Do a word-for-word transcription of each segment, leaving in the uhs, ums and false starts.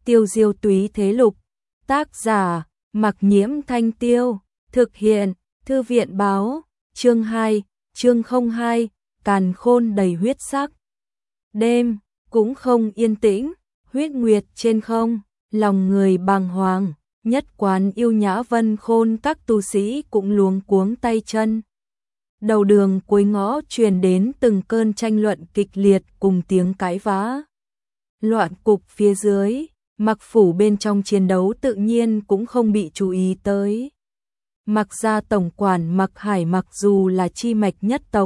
Tiêu diêu túy thế lục, tác giả, Mặc Nhiễm Thanh Tiêu, thực hiện, Thư viện báo, chương hai, chương không hai, càn khôn đầy huyết sắc. Đêm, cũng không yên tĩnh, huyết nguyệt trên không, lòng người bàng hoàng, nhất quán yêu nhã Vân Khôn các tu sĩ cũng luống cuống tay chân. Đầu đường cuối ngõ truyền đến từng cơn tranh luận kịch liệt cùng tiếng cãi vã. Loạn cục phía dưới, Mặc phủ bên trong chiến đấu tự nhiên cũng không bị chú ý tới. Mặc gia tổng quản Mặc Hải mặc dù là chi mạch nhất tộc,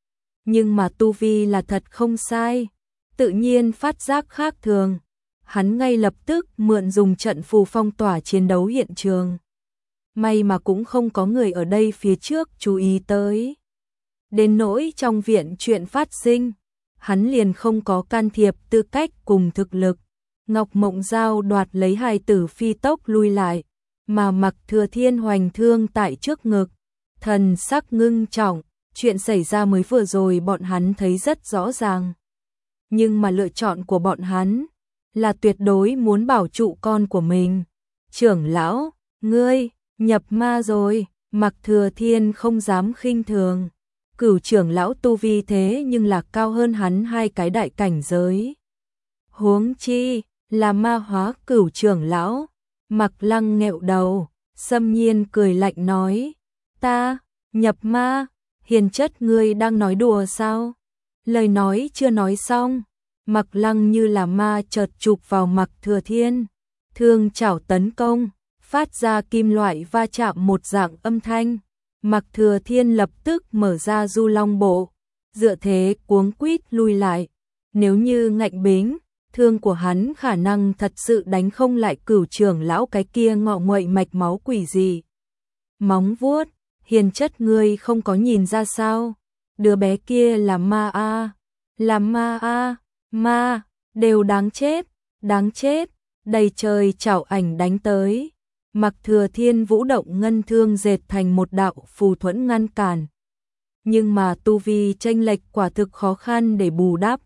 nhưng mà tu vi là thật không sai, tự nhiên phát giác khác thường. Hắn ngay lập tức mượn dùng trận phù phong tỏa chiến đấu hiện trường. May mà cũng không có người ở đây phía trước chú ý tới. Đến nỗi trong viện chuyện phát sinh, hắn liền không có can thiệp tư cách cùng thực lực. Ngọc Mộng Giao đoạt lấy hài tử phi tốc lui lại, mà Mặc Thừa Thiên hoành thương tại trước ngực, thần sắc ngưng trọng, chuyện xảy ra mới vừa rồi bọn hắn thấy rất rõ ràng. Nhưng mà lựa chọn của bọn hắn là tuyệt đối muốn bảo trụ con của mình. Trưởng lão, ngươi, nhập ma rồi, Mặc Thừa Thiên không dám khinh thường. Cửu trưởng lão tu vi thế nhưng là cao hơn hắn hai cái đại cảnh giới. Huống chi, là ma hóa cửu trưởng lão. Mặc Lăng nghẹo đầu, xâm nhiên cười lạnh nói, ta, nhập ma, hiền chất ngươi đang nói đùa sao? Lời nói chưa nói xong, Mặc Lăng như là ma chợt chụp vào Mặc Thừa Thiên, thương chảo tấn công, phát ra kim loại va chạm một dạng âm thanh. Mặc Thừa Thiên lập tức mở ra Du Long bộ, dựa thế cuống quýt lui lại. Nếu như ngạnh bính, thương của hắn khả năng thật sự đánh không lại cửu trưởng lão cái kia ngọ nguậy mạch máu quỷ gì. Móng vuốt, hiền chất ngươi không có nhìn ra sao? Đứa bé kia là ma a, là ma a, ma, đều đáng chết, đáng chết. Đầy trời chảo ảnh đánh tới. Mặc Thừa Thiên vũ động ngân thương dệt thành một đạo phù thuẫn ngăn cản. Nhưng mà tu vi chênh lệch quả thực khó khăn để bù đắp.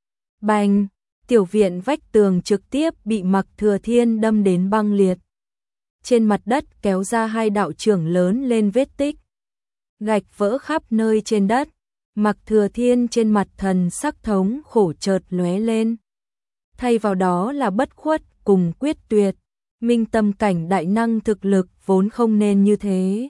Bành, tiểu viện vách tường trực tiếp bị Mặc Thừa Thiên đâm đến băng liệt. Trên mặt đất kéo ra hai đạo trưởng lớn lên vết tích. Gạch vỡ khắp nơi trên đất. Mặc Thừa Thiên trên mặt thần sắc thống khổ chợt lóe lên. Thay vào đó là bất khuất cùng quyết tuyệt. Minh tâm cảnh đại năng thực lực vốn không nên như thế.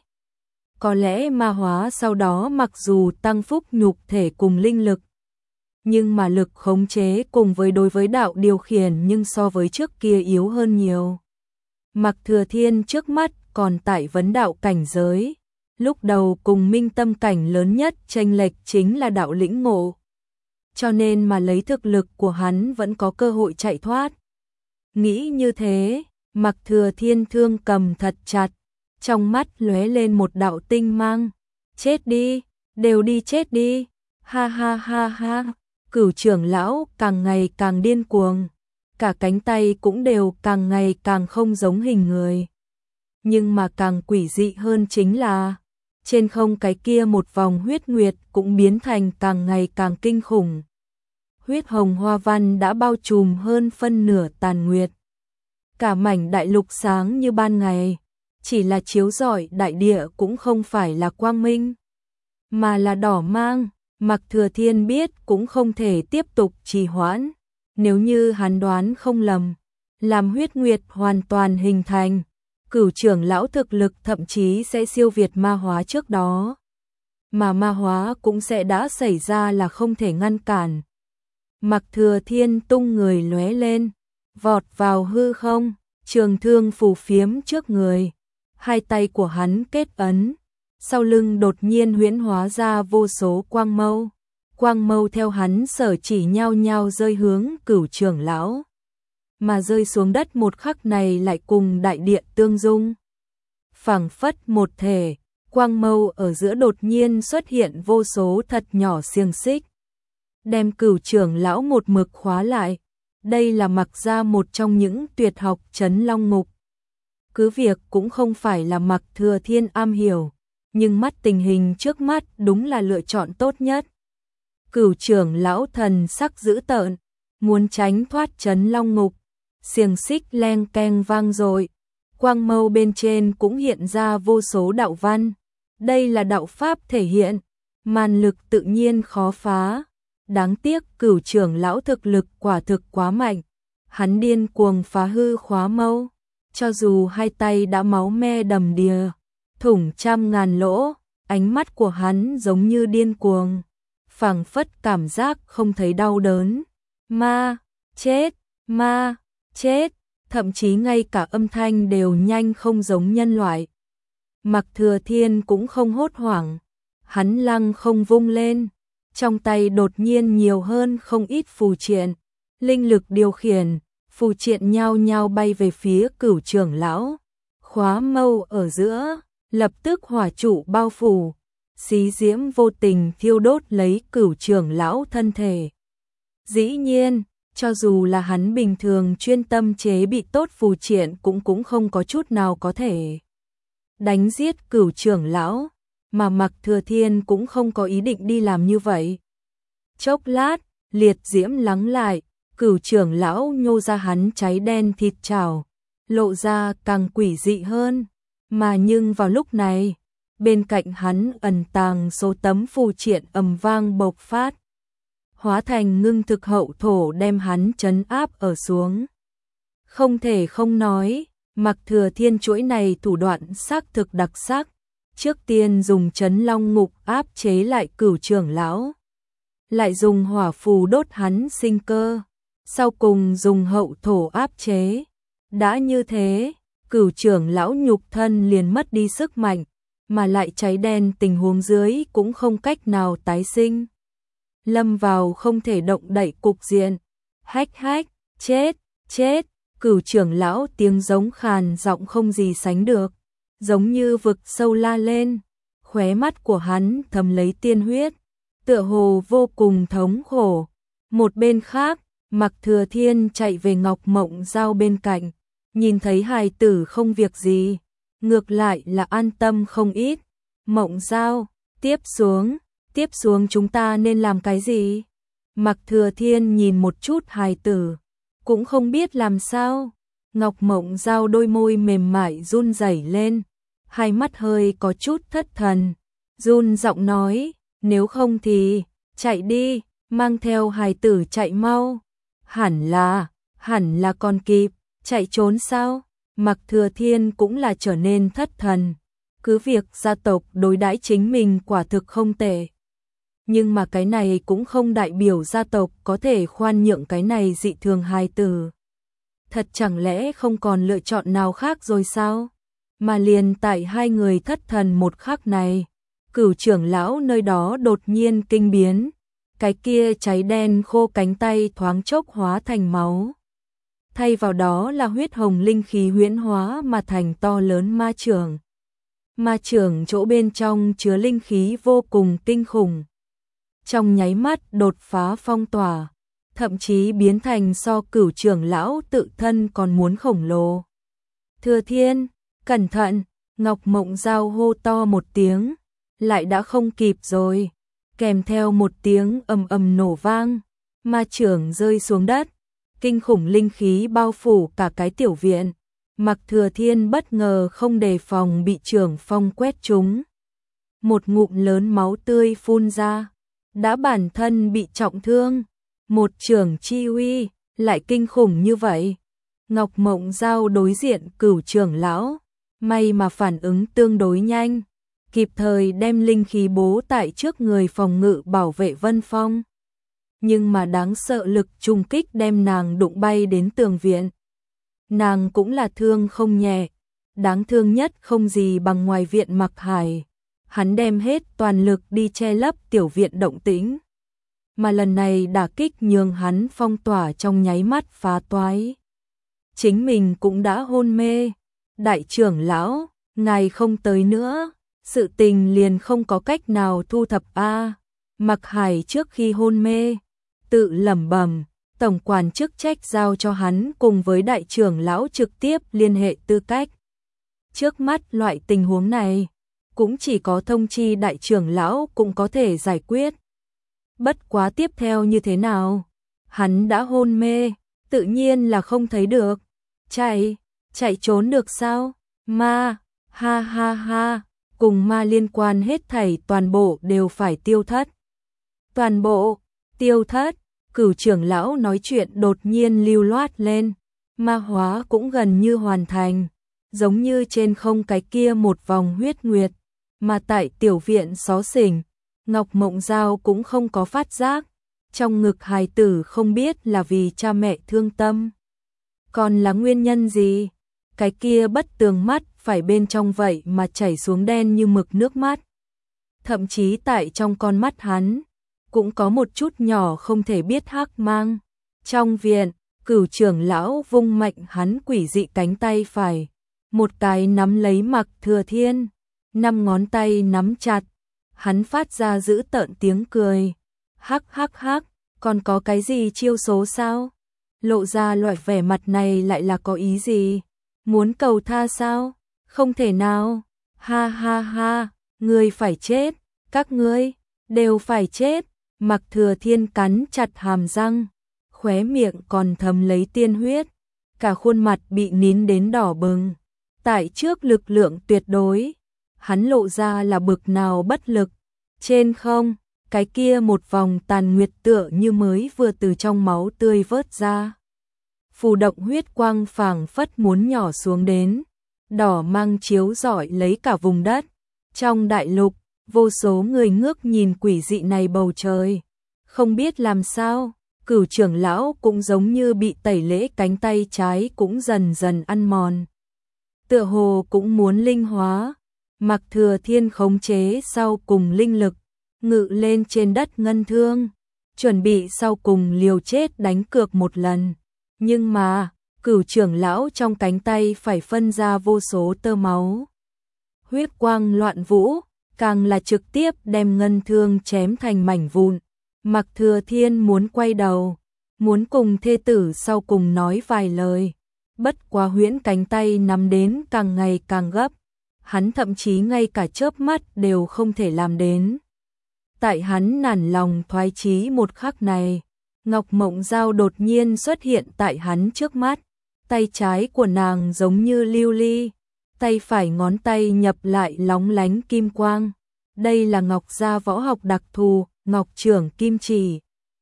Có lẽ ma hóa sau đó mặc dù tăng phúc nhục thể cùng linh lực, nhưng mà lực khống chế cùng với đối với đạo điều khiển nhưng so với trước kia yếu hơn nhiều. Mặc Thừa Thiên trước mắt còn tại vấn đạo cảnh giới, lúc đầu cùng minh tâm cảnh lớn nhất chênh lệch chính là đạo lĩnh ngộ. Cho nên mà lấy thực lực của hắn vẫn có cơ hội chạy thoát. Nghĩ như thế, Mặc Thừa Thiên thương cầm thật chặt, trong mắt lóe lên một đạo tinh mang. Chết đi, đều đi chết đi, ha ha ha ha. Cửu trưởng lão càng ngày càng điên cuồng, cả cánh tay cũng đều càng ngày càng không giống hình người. Nhưng mà càng quỷ dị hơn chính là, trên không cái kia một vòng huyết nguyệt cũng biến thành càng ngày càng kinh khủng. Huyết hồng hoa văn đã bao trùm hơn phân nửa tàn nguyệt. Cả mảnh đại lục sáng như ban ngày, chỉ là chiếu rọi đại địa cũng không phải là quang minh, mà là đỏ mang. Mặc Thừa Thiên biết cũng không thể tiếp tục trì hoãn. Nếu như hắn đoán không lầm, làm huyết nguyệt hoàn toàn hình thành, cửu trưởng lão thực lực thậm chí sẽ siêu việt ma hóa trước đó. Mà ma hóa cũng sẽ đã xảy ra là không thể ngăn cản. Mặc Thừa Thiên tung người lóe lên, vọt vào hư không, trường thương phù phiếm trước người. Hai tay của hắn kết ấn, sau lưng đột nhiên huyễn hóa ra vô số quang mâu. Quang mâu theo hắn sở chỉ nhau nhau rơi hướng cửu trưởng lão. Mà rơi xuống đất một khắc này lại cùng đại địa tương dung. Phảng phất một thể, quang mâu ở giữa đột nhiên xuất hiện vô số thật nhỏ xiềng xích. Đem cửu trưởng lão một mực khóa lại. Đây là Mặc ra một trong những tuyệt học trấn long ngục. Cứ việc cũng không phải là Mặc Thừa Thiên am hiểu, nhưng mắt tình hình trước mắt đúng là lựa chọn tốt nhất. Cửu trưởng lão thần sắc dữ tợn, muốn tránh thoát trấn long ngục, xiềng xích leng keng vang dội. Quang mâu bên trên cũng hiện ra vô số đạo văn. Đây là đạo pháp thể hiện, màn lực tự nhiên khó phá. Đáng tiếc Cửu trưởng lão thực lực quả thực quá mạnh. Hắn điên cuồng phá hư khóa mâu. Cho dù hai tay đã máu me đầm đìa, thủng trăm ngàn lỗ, ánh mắt của hắn giống như điên cuồng. Phảng phất cảm giác không thấy đau đớn. Ma, chết, ma, chết. Thậm chí ngay cả âm thanh đều nhanh không giống nhân loại. Mặc Thừa Thiên cũng không hốt hoảng. Hắn lăng không vung lên. Trong tay đột nhiên nhiều hơn không ít phù triện. Linh lực điều khiển, phù triện nhao nhao bay về phía Cửu trưởng lão. Khóa mâu ở giữa, lập tức hỏa trụ bao phủ. Xí diễm vô tình thiêu đốt lấy Cửu trưởng lão thân thể. Dĩ nhiên, cho dù là hắn bình thường chuyên tâm chế bị tốt phù triện cũng cũng không có chút nào có thể đánh giết Cửu trưởng lão, mà Mặc Thừa Thiên cũng không có ý định đi làm như vậy. Chốc lát, liệt diễm lắng lại, Cửu trưởng lão nhô ra hắn cháy đen thịt chảo, lộ ra càng quỷ dị hơn, mà nhưng vào lúc này, bên cạnh hắn ẩn tàng số tấm phù triện ầm vang bộc phát, hóa thành ngưng thực hậu thổ đem hắn trấn áp ở xuống. Không thể không nói, Mặc Thừa Thiên chuỗi này thủ đoạn xác thực đặc sắc, trước tiên dùng trấn long ngục áp chế lại Cửu trưởng lão, lại dùng hỏa phù đốt hắn sinh cơ, sau cùng dùng hậu thổ áp chế. Đã như thế, Cửu trưởng lão nhục thân liền mất đi sức mạnh, mà lại cháy đen tình huống dưới cũng không cách nào tái sinh. Lâm vào không thể động đậy cục diện. Hách hách, chết, chết, Cửu trưởng lão tiếng giống khàn giọng không gì sánh được, giống như vực sâu la lên, khóe mắt của hắn thấm lấy tiên huyết, tựa hồ vô cùng thống khổ. Một bên khác, Mặc Thừa Thiên chạy về Ngọc Mộng Giao bên cạnh, nhìn thấy hài tử không việc gì, ngược lại là an tâm không ít. Mộng Giao, tiếp xuống, tiếp xuống chúng ta nên làm cái gì? Mặc Thừa Thiên nhìn một chút hài tử, cũng không biết làm sao. Ngọc Mộng Giao đôi môi mềm mại run rẩy lên, hai mắt hơi có chút thất thần, run giọng nói, nếu không thì, chạy đi, mang theo hài tử chạy mau. Hẳn là, hẳn là còn kịp, chạy trốn sao? Mặc Thừa Thiên cũng là trở nên thất thần, cứ việc gia tộc đối đãi chính mình quả thực không tệ. Nhưng mà cái này cũng không đại biểu gia tộc có thể khoan nhượng cái này dị thường hài tử. Thật chẳng lẽ không còn lựa chọn nào khác rồi sao? Mà liền tại hai người thất thần một khắc này, Cửu trưởng lão nơi đó đột nhiên kinh biến. Cái kia cháy đen khô cánh tay thoáng chốc hóa thành máu. Thay vào đó là huyết hồng linh khí huyễn hóa mà thành to lớn ma chưởng. Ma chưởng chỗ bên trong chứa linh khí vô cùng kinh khủng. Trong nháy mắt đột phá phong tỏa, thậm chí biến thành so Cửu trưởng lão tự thân còn muốn khổng lồ. Thừa Thiên, cẩn thận, Ngọc Mộng Giao hô to một tiếng, lại đã không kịp rồi. Kèm theo một tiếng ầm ầm nổ vang, ma chưởng rơi xuống đất, kinh khủng linh khí bao phủ cả cái tiểu viện. Mặc Thừa Thiên bất ngờ không đề phòng bị chưởng phong quét trúng. Một ngụm lớn máu tươi phun ra, đã bản thân bị trọng thương, một chưởng chi uy lại kinh khủng như vậy. Ngọc Mộng Giao đối diện Cửu trưởng lão, may mà phản ứng tương đối nhanh, kịp thời đem linh khí bố tại trước người phòng ngự bảo vệ Vân Phong. Nhưng mà đáng sợ lực trùng kích đem nàng đụng bay đến tường viện. Nàng cũng là thương không nhẹ, đáng thương nhất không gì bằng ngoài viện Mặc Hải. Hắn đem hết toàn lực đi che lấp tiểu viện động tĩnh. Mà lần này đả kích nhường hắn phong tỏa trong nháy mắt phá toái. Chính mình cũng đã hôn mê. Đại trưởng lão, ngài không tới nữa. Sự tình liền không có cách nào thu thập a. Mặc Hải trước khi hôn mê, tự lẩm bẩm, tổng quản chức trách giao cho hắn cùng với đại trưởng lão trực tiếp liên hệ tư cách. Trước mắt loại tình huống này, cũng chỉ có thông chi đại trưởng lão cũng có thể giải quyết. Bất quá tiếp theo như thế nào? Hắn đã hôn mê, Tự nhiên là không thấy được. Chạy, chạy trốn được sao? Ma, ha ha ha, cùng ma liên quan hết thảy toàn bộ đều phải tiêu thất. Toàn bộ, tiêu thất, Cửu trưởng lão nói chuyện đột nhiên lưu loát lên, ma hóa cũng gần như hoàn thành, giống như trên không cái kia một vòng huyết nguyệt, mà tại tiểu viện xó xỉnh, Ngọc Mộng Giao cũng không có phát giác, trong ngực hài tử không biết là vì cha mẹ thương tâm, còn là nguyên nhân gì, cái kia bất tường mắt phải bên trong vậy mà chảy xuống đen như mực nước mắt. Thậm chí tại trong con mắt hắn, cũng có một chút nhỏ không thể biết hắc mang. Trong viện, Cửu trưởng lão vung mạnh hắn quỷ dị cánh tay phải, một cái nắm lấy Mạc Thừa Thiên, năm ngón tay nắm chặt, hắn phát ra dữ tợn tiếng cười. Hắc hắc hắc, còn có cái gì chiêu số sao? Lộ ra loại vẻ mặt này lại là có ý gì? Muốn cầu tha sao? Không thể nào. Ha ha ha, ngươi phải chết, các ngươi đều phải chết. Mạc Thừa Thiên cắn chặt hàm răng, khóe miệng còn thấm lấy tiên huyết, cả khuôn mặt bị nín đến đỏ bừng. Tại trước lực lượng tuyệt đối, hắn lộ ra là bực nào bất lực. Trên không, cái kia một vòng tàn nguyệt tựa như mới vừa từ trong máu tươi vớt ra. Phù động huyết quang phảng phất muốn nhỏ xuống đến, đỏ mang chiếu rọi lấy cả vùng đất. Trong đại lục, vô số người ngước nhìn quỷ dị này bầu trời, không biết làm sao, Cửu trưởng lão cũng giống như bị tẩy lễ, cánh tay trái cũng dần dần ăn mòn. Tựa hồ cũng muốn linh hóa, Mạc Thừa Thiên khống chế sau cùng linh lực, ngự lên trên đất ngân thương, chuẩn bị sau cùng liều chết đánh cược một lần. Nhưng mà, Cửu trưởng lão trong cánh tay phải phân ra vô số tơ máu. Huyết quang loạn vũ, càng là trực tiếp đem ngân thương chém thành mảnh vụn. Mạc Thừa Thiên muốn quay đầu, muốn cùng thê tử sau cùng nói vài lời. Bất quá huyễn cánh tay nắm đến càng ngày càng gấp, hắn thậm chí ngay cả chớp mắt đều không thể làm đến. Tại hắn nản lòng thoái chí một khắc này, Ngọc Mộng Giao đột nhiên xuất hiện tại hắn trước mắt, tay trái của nàng giống như lưu ly, tay phải ngón tay nhập lại lóng lánh kim quang. Đây là Ngọc gia võ học đặc thù, Ngọc Trưởng Kim Chỉ.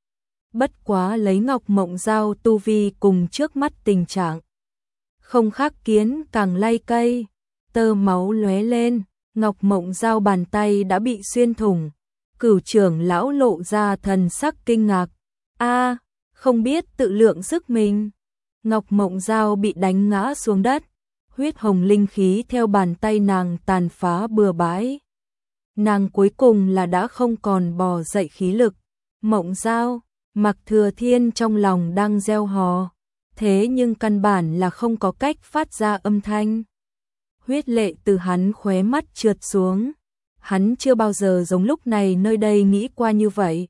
Bất quá lấy Ngọc Mộng Giao tu vi cùng trước mắt tình trạng, không khác kiến càng lay cây, tơ máu lóe lên, Ngọc Mộng Giao bàn tay đã bị xuyên thủng. Cửu trưởng lão lộ ra thần sắc kinh ngạc. A, không biết tự lượng sức mình. Ngọc Mộng Giao bị đánh ngã xuống đất, huyết hồng linh khí theo bàn tay nàng tàn phá bừa bãi. Nàng cuối cùng là đã không còn bò dậy khí lực. Mộng Giao, Mạc Thừa Thiên trong lòng đang gieo hò, thế nhưng căn bản là không có cách phát ra âm thanh. Huyết lệ từ hắn khóe mắt trượt xuống. Hắn chưa bao giờ giống lúc này nơi đây nghĩ qua như vậy.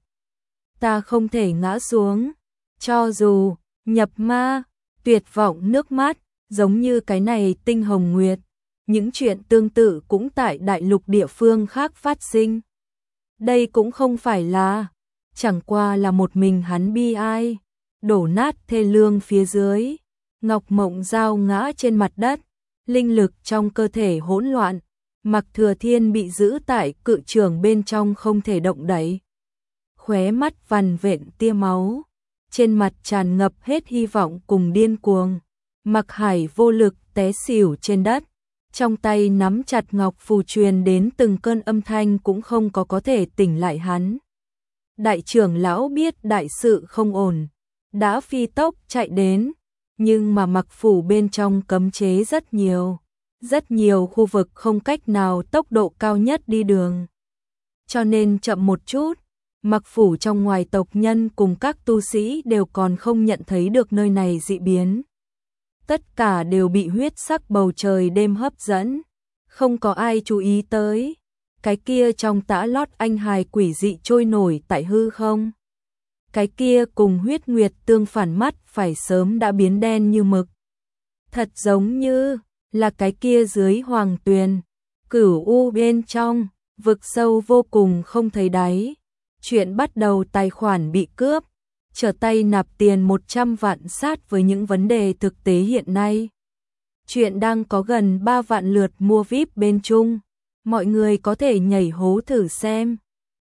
Ta không thể ngã xuống, cho dù nhập ma, tuyệt vọng nước mắt, giống như cái này tinh hồng nguyệt. Những chuyện tương tự cũng tại đại lục địa phương khác phát sinh. Đây cũng không phải là, chẳng qua là một mình hắn bi ai, đổ nát thê lương phía dưới. Ngọc Mộng Giao ngã trên mặt đất, linh lực trong cơ thể hỗn loạn. Mạc Thừa Thiên bị giữ tại cự trường bên trong không thể động đậy. Khóe mắt vằn vện tia máu, trên mặt tràn ngập hết hy vọng cùng điên cuồng. Mạc Hải vô lực té xỉu trên đất, trong tay nắm chặt ngọc phù truyền đến từng cơn âm thanh cũng không có có thể tỉnh lại hắn. Đại trưởng lão biết đại sự không ổn, đã phi tốc chạy đến, nhưng mà mặc phủ bên trong cấm chế rất nhiều. Rất nhiều khu vực không cách nào tốc độ cao nhất đi đường. Cho nên chậm một chút, mặc phủ trong ngoài tộc nhân cùng các tu sĩ đều còn không nhận thấy được nơi này dị biến. Tất cả đều bị huyết sắc bầu trời đêm hấp dẫn, không có ai chú ý tới. Cái kia trong tã lót anh hài quỷ dị trôi nổi tại hư không. Cái kia cùng huyết nguyệt tương phản mắt phải sớm đã biến đen như mực. Thật giống như là cái kia dưới hoàng tuyền, cửu u bên trong, vực sâu vô cùng không thấy đáy. Chuyện bắt đầu tài khoản bị cướp, trở tay nạp tiền một trăm vạn sát với những vấn đề thực tế hiện nay. Chuyện đang có gần ba vạn lượt mua vi ai pi bên Trung. Mọi người có thể nhảy hố thử xem.